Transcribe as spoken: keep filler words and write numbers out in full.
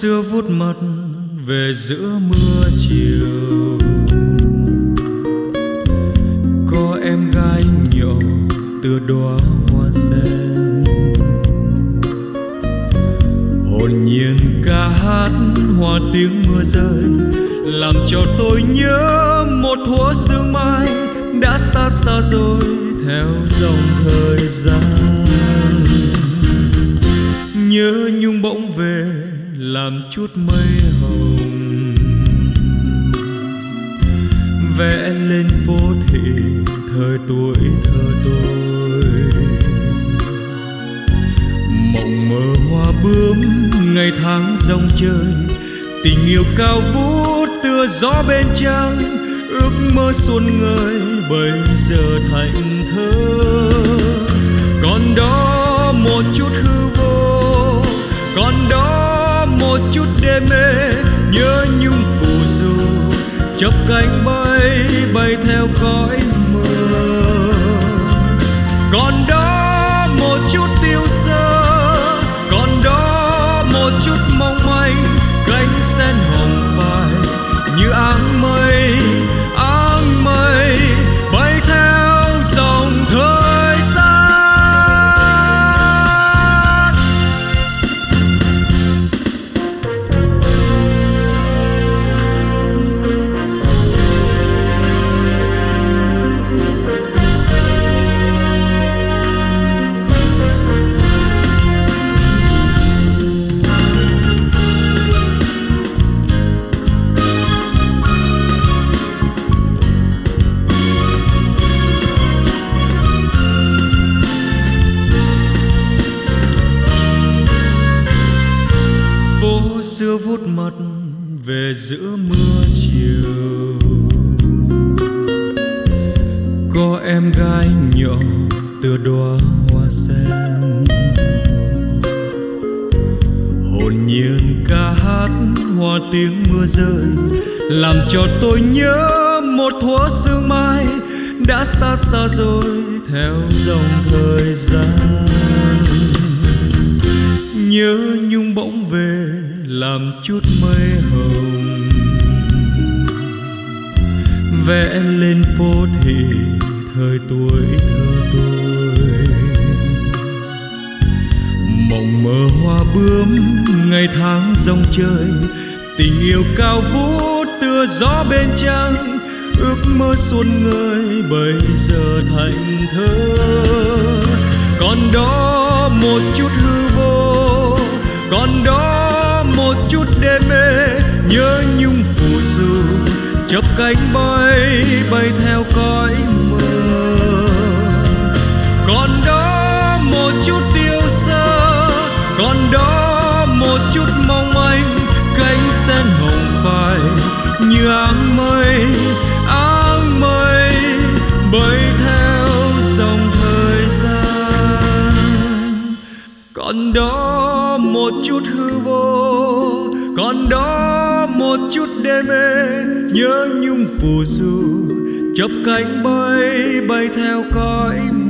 xưa vút mặt về giữa mưa chiều, có em gái nhỏ tựa đóa hoa sen, hồn nhiên ca hát hòa tiếng mưa rơi, làm cho tôi nhớ một thuở sương mai đã xa xa rồi theo dòng thời gian. Nhớ nhung bỗng về làm chút mây hồng, vẽ lên phố thị thời tuổi thơ tôi. Mộng mơ hoa bướm ngày tháng rong chơi, tình yêu cao vút tựa gió bên trăng, ước mơ xuân ngời bây giờ thành thơ. Còn đó một chút hư vô, còn đó một chút đê mê, nhớ nhung phù du chớp cánh bay bay theo cõi mơ. Còn đó một chút tiêu sơ, còn đó một chút mong manh, cánh sen hồng phai như áng mây, áng mây bay theo dòng thời gian. Xưa vút mặt về giữa mưa chiều, có em gái nhỏ tựa đóa hoa sen, hồn nhiên ca hát hòa tiếng mưa rơi, làm cho tôi nhớ một thuở sương mai đã xa xa rồi theo dòng thời gian. Nhớ nhung bỗng về làm chút mây hồng, vẽ lên phố thị thời tuổi thơ tôi. Mộng mơ hoa bướm ngày tháng rong chơi, tình yêu cao vút tựa gió bên trăng, ước mơ xuân ngời bây giờ thành thơ. Còn đó một chút hư vô, còn đó một chút đê mê, nhớ nhung phù du chớp cánh bay bay theo cõi mơ. Còn đó một chút tiêu sơ, còn đó một chút mong manh, cánh sen hồng phai như áng mây, áng mây bay theo dòng thời gian. Còn đó một chút hư vô, còn đó một chút đê mê, nhớ nhung phù du chớp cánh bay bay theo cõi